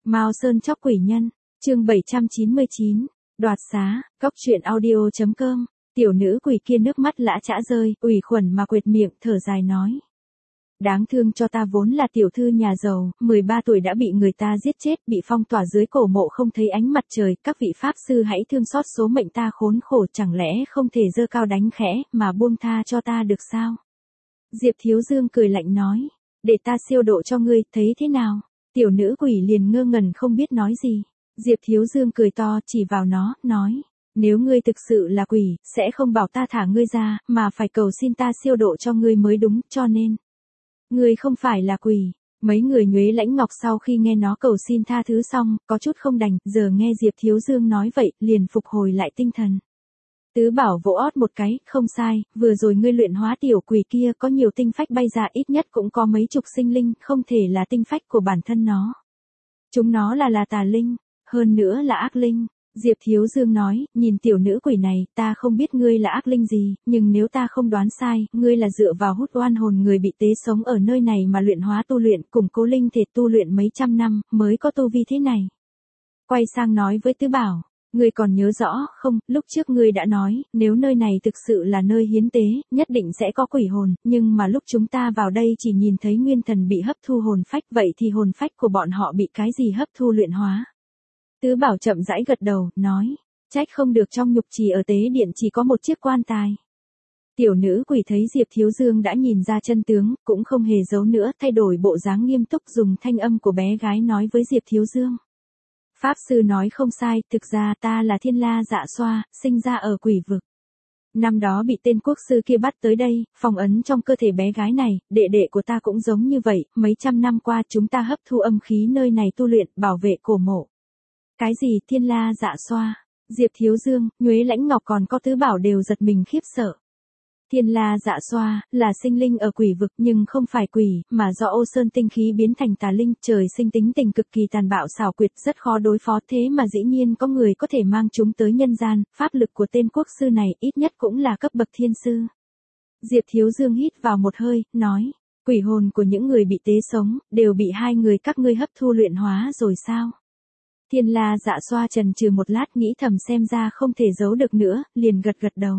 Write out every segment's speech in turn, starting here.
Mao Sơn chóc quỷ nhân, chương 799, đoạt xá, Cóc truyện audio.com, tiểu nữ quỷ kia nước mắt lã chã rơi, ủy khuẩn mà quệt miệng thở dài nói. Đáng thương cho ta vốn là tiểu thư nhà giàu, 13 tuổi đã bị người ta giết chết, bị phong tỏa dưới cổ mộ không thấy ánh mặt trời, các vị pháp sư hãy thương xót số mệnh ta khốn khổ, chẳng lẽ không thể giơ cao đánh khẽ, mà buông tha cho ta được sao? Diệp Thiếu Dương cười lạnh nói, để ta siêu độ cho ngươi, thấy thế nào? Tiểu nữ quỷ liền ngơ ngẩn không biết nói gì. Diệp Thiếu Dương cười to chỉ vào nó, nói, nếu ngươi thực sự là quỷ, sẽ không bảo ta thả ngươi ra, mà phải cầu xin ta siêu độ cho ngươi mới đúng, cho nên, ngươi không phải là quỷ. Mấy người Nhuế Lãnh Ngọc sau khi nghe nó cầu xin tha thứ xong, có chút không đành, giờ nghe Diệp Thiếu Dương nói vậy, liền phục hồi lại tinh thần. Tứ Bảo vỗ ót một cái, không sai, vừa rồi ngươi luyện hóa tiểu quỷ kia có nhiều tinh phách bay ra, ít nhất cũng có mấy chục sinh linh, không thể là tinh phách của bản thân nó. Chúng nó là tà linh, hơn nữa là ác linh. Diệp Thiếu Dương nói, nhìn tiểu nữ quỷ này, ta không biết ngươi là ác linh gì, nhưng nếu ta không đoán sai, ngươi là dựa vào hút oan hồn người bị tế sống ở nơi này mà luyện hóa tu luyện, củng cố linh thể tu luyện mấy trăm năm, mới có tu vi thế này. Quay sang nói với Tứ Bảo, ngươi còn nhớ rõ không, lúc trước ngươi đã nói, nếu nơi này thực sự là nơi hiến tế, nhất định sẽ có quỷ hồn, nhưng mà lúc chúng ta vào đây chỉ nhìn thấy nguyên thần bị hấp thu hồn phách, vậy thì hồn phách của bọn họ bị cái gì hấp thu luyện hóa? Tứ Bảo chậm rãi gật đầu, nói, trách không được trong nhục trì ở tế điện chỉ có một chiếc quan tài. Tiểu nữ quỷ thấy Diệp Thiếu Dương đã nhìn ra chân tướng, cũng không hề giấu nữa, thay đổi bộ dáng nghiêm túc dùng thanh âm của bé gái nói với Diệp Thiếu Dương. Pháp sư nói không sai, thực ra ta là Thiên La Dạ Xoa, sinh ra ở quỷ vực. Năm đó bị tên quốc sư kia bắt tới đây, phong ấn trong cơ thể bé gái này, đệ đệ của ta cũng giống như vậy, mấy trăm năm qua chúng ta hấp thu âm khí nơi này tu luyện, bảo vệ cổ mộ. Cái gì Thiên La Dạ Xoa? Diệp Thiếu Dương, Nhuế Lãnh Ngọc còn có Tứ Bảo đều giật mình khiếp sợ. Thiên La Dạ Xoa là sinh linh ở quỷ vực nhưng không phải quỷ, mà do Ô Sơn tinh khí biến thành tà linh, trời sinh tính tình cực kỳ tàn bạo xảo quyệt, rất khó đối phó, thế mà dĩ nhiên có người có thể mang chúng tới nhân gian, pháp lực của tên quốc sư này ít nhất cũng là cấp bậc thiên sư. Diệp Thiếu Dương hít vào một hơi, nói, quỷ hồn của những người bị tế sống, đều bị hai người các ngươi hấp thu luyện hóa rồi sao? Thiên La Dạ Xoa trần trừ một lát nghĩ thầm xem ra không thể giấu được nữa, liền gật đầu.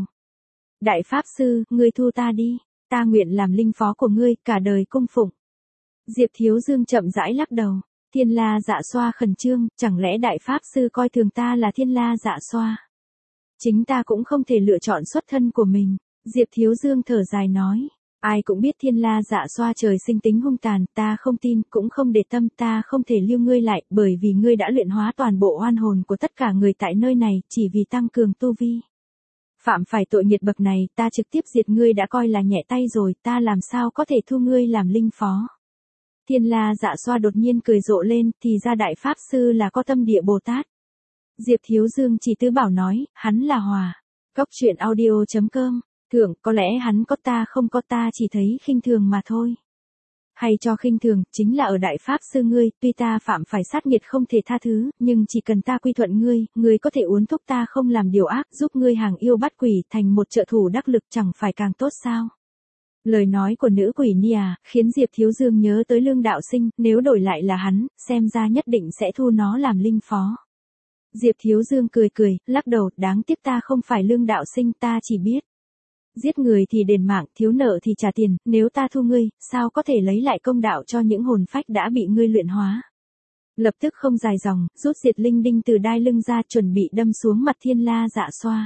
Đại Pháp Sư, ngươi thu ta đi, ta nguyện làm linh phó của ngươi, cả đời cung phụng. Diệp Thiếu Dương chậm rãi lắc đầu, Thiên La Dạ Xoa khẩn trương, chẳng lẽ Đại Pháp Sư coi thường ta là Thiên La Dạ Xoa? Chính ta cũng không thể lựa chọn xuất thân của mình. Diệp Thiếu Dương thở dài nói, ai cũng biết Thiên La Dạ Xoa trời sinh tính hung tàn, ta không tin, cũng không để tâm, ta không thể lưu ngươi lại, bởi vì ngươi đã luyện hóa toàn bộ oan hồn của tất cả người tại nơi này, chỉ vì tăng cường tu vi. Phạm phải tội nghiệt bậc này, ta trực tiếp diệt ngươi đã coi là nhẹ tay rồi, ta làm sao có thể thu ngươi làm linh phó. Thiên La Dạ Xoa đột nhiên cười rộ lên, thì ra Đại Pháp Sư là có tâm địa Bồ Tát. Diệp Thiếu Dương chỉ Tứ Bảo nói, hắn là Hòa. Cóc truyện audio.com, thượng, có lẽ hắn có ta không có, ta chỉ thấy khinh thường mà thôi. Hay cho khinh thường, chính là ở Đại Pháp Sư ngươi, tuy ta phạm phải sát nghiệt không thể tha thứ, nhưng chỉ cần ta quy thuận ngươi, ngươi có thể uốn thúc ta không làm điều ác, giúp ngươi hàng yêu bắt quỷ thành một trợ thủ đắc lực, chẳng phải càng tốt sao? Lời nói của nữ quỷ Nia khiến Diệp Thiếu Dương nhớ tới Lương Đạo Sinh, nếu đổi lại là hắn, xem ra nhất định sẽ thu nó làm linh phó. Diệp Thiếu Dương cười, lắc đầu, đáng tiếc ta không phải Lương Đạo Sinh, ta chỉ biết giết người thì đền mạng, thiếu nợ thì trả tiền, nếu ta thu ngươi, sao có thể lấy lại công đạo cho những hồn phách đã bị ngươi luyện hóa. Lập tức không dài dòng, rút diệt linh đinh từ đai lưng ra chuẩn bị đâm xuống mặt Thiên La Dạ Xoa.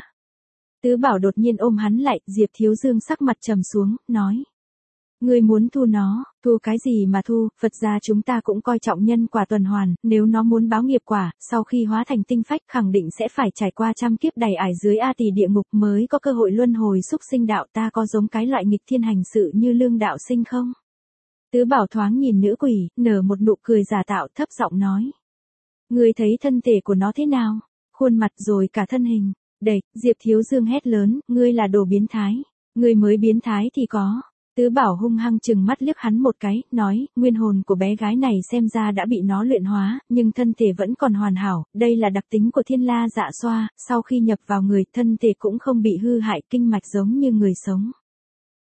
Tứ Bảo đột nhiên ôm hắn lại, Diệp Thiếu Dương sắc mặt trầm xuống, nói. Ngươi muốn thu nó, thu cái gì mà thu, Phật gia chúng ta cũng coi trọng nhân quả tuần hoàn, nếu nó muốn báo nghiệp quả, sau khi hóa thành tinh phách khẳng định sẽ phải trải qua trăm kiếp đầy ải dưới A Tỳ địa ngục mới có cơ hội luân hồi xúc sinh đạo, ta có giống cái loại nghịch thiên hành sự như Lương Đạo Sinh không? Tứ Bảo thoáng nhìn nữ quỷ, nở một nụ cười giả tạo thấp giọng nói. Ngươi thấy thân thể của nó thế nào? Khuôn mặt rồi cả thân hình. Đẩy, Diệp Thiếu Dương hét lớn, ngươi là đồ biến thái. Ngươi mới biến thái thì có. Tứ Bảo hung hăng chừng mắt liếc hắn một cái, nói, nguyên hồn của bé gái này xem ra đã bị nó luyện hóa, nhưng thân thể vẫn còn hoàn hảo, đây là đặc tính của Thiên La Dạ Xoa, sau khi nhập vào người, thân thể cũng không bị hư hại, kinh mạch giống như người sống.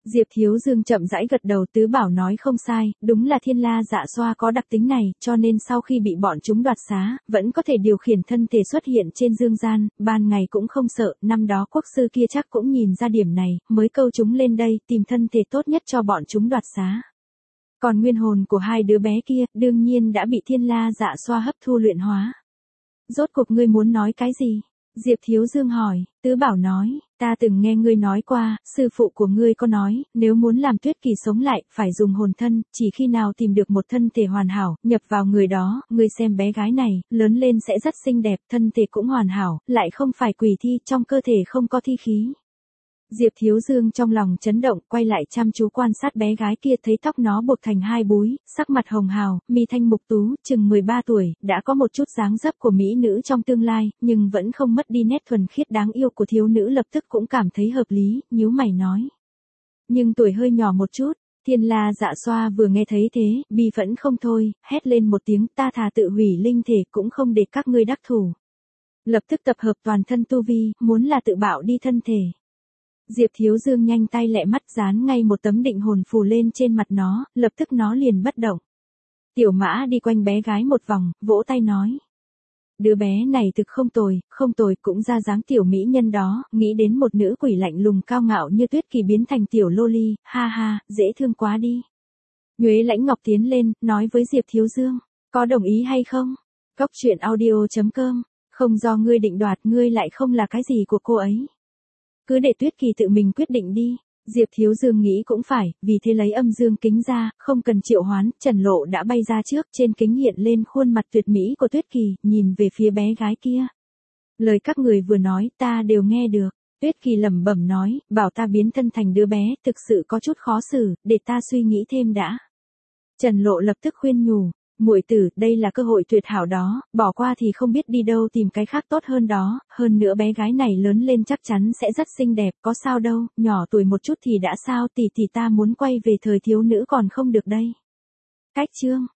Diệp Thiếu Dương chậm rãi gật đầu, Tứ Bảo nói không sai, đúng là Thiên La Dạ Xoa có đặc tính này, cho nên sau khi bị bọn chúng đoạt xá, vẫn có thể điều khiển thân thể xuất hiện trên dương gian, ban ngày cũng không sợ, năm đó quốc sư kia chắc cũng nhìn ra điểm này, mới câu chúng lên đây, tìm thân thể tốt nhất cho bọn chúng đoạt xá. Còn nguyên hồn của hai đứa bé kia, đương nhiên đã bị Thiên La Dạ Xoa hấp thu luyện hóa. Rốt cuộc ngươi muốn nói cái gì? Diệp Thiếu Dương hỏi, Tứ Bảo nói, ta từng nghe ngươi nói qua, sư phụ của ngươi có nói, nếu muốn làm Tuyết Kỳ sống lại, phải dùng hồn thân, chỉ khi nào tìm được một thân thể hoàn hảo, nhập vào người đó, ngươi xem bé gái này, lớn lên sẽ rất xinh đẹp, thân thể cũng hoàn hảo, lại không phải quỷ thi, trong cơ thể không có thi khí. Diệp Thiếu Dương trong lòng chấn động, quay lại chăm chú quan sát bé gái kia, thấy tóc nó buộc thành hai búi, sắc mặt hồng hào, mi thanh mục tú, chừng 13 tuổi, đã có một chút dáng dấp của mỹ nữ trong tương lai, nhưng vẫn không mất đi nét thuần khiết đáng yêu của thiếu nữ, lập tức cũng cảm thấy hợp lý, nhíu mày nói. Nhưng tuổi hơi nhỏ một chút. Thiên La Dạ Xoa vừa nghe thấy thế, bi phẫn không thôi, hét lên một tiếng, ta thà tự hủy linh thể cũng không để các ngươi đắc thủ. Lập tức tập hợp toàn thân tu vi, muốn là tự bạo đi thân thể. Diệp Thiếu Dương nhanh tay lẹ mắt dán ngay một tấm định hồn phù lên trên mặt nó, lập tức nó liền bất động. Tiểu Mã đi quanh bé gái một vòng, vỗ tay nói. Đứa bé này thực không tồi, cũng ra dáng tiểu mỹ nhân đó, nghĩ đến một nữ quỷ lạnh lùng cao ngạo như Tuyết Kỳ biến thành tiểu loli, ha ha, dễ thương quá đi. Nhuế Lãnh Ngọc tiến lên, nói với Diệp Thiếu Dương, có đồng ý hay không? Cốc truyện audio.com, không do ngươi định đoạt, ngươi lại không là cái gì của cô ấy. Cứ để Tuyết Kỳ tự mình quyết định đi. Diệp Thiếu Dương nghĩ cũng phải, vì thế lấy âm dương kính ra, không cần triệu hoán, Trần Lộ đã bay ra trước, trên kính hiện lên khuôn mặt tuyệt mỹ của Tuyết Kỳ, nhìn về phía bé gái kia. Lời các người vừa nói, ta đều nghe được. Tuyết Kỳ lẩm bẩm nói, bảo ta biến thân thành đứa bé, thực sự có chút khó xử, để ta suy nghĩ thêm đã. Trần Lộ lập tức khuyên nhủ. Muội tử, đây là cơ hội tuyệt hảo đó, bỏ qua thì không biết đi đâu tìm cái khác tốt hơn đó, hơn nữa bé gái này lớn lên chắc chắn sẽ rất xinh đẹp, có sao đâu, nhỏ tuổi một chút thì đã sao, tỷ ta muốn quay về thời thiếu nữ còn không được đây. Cách chương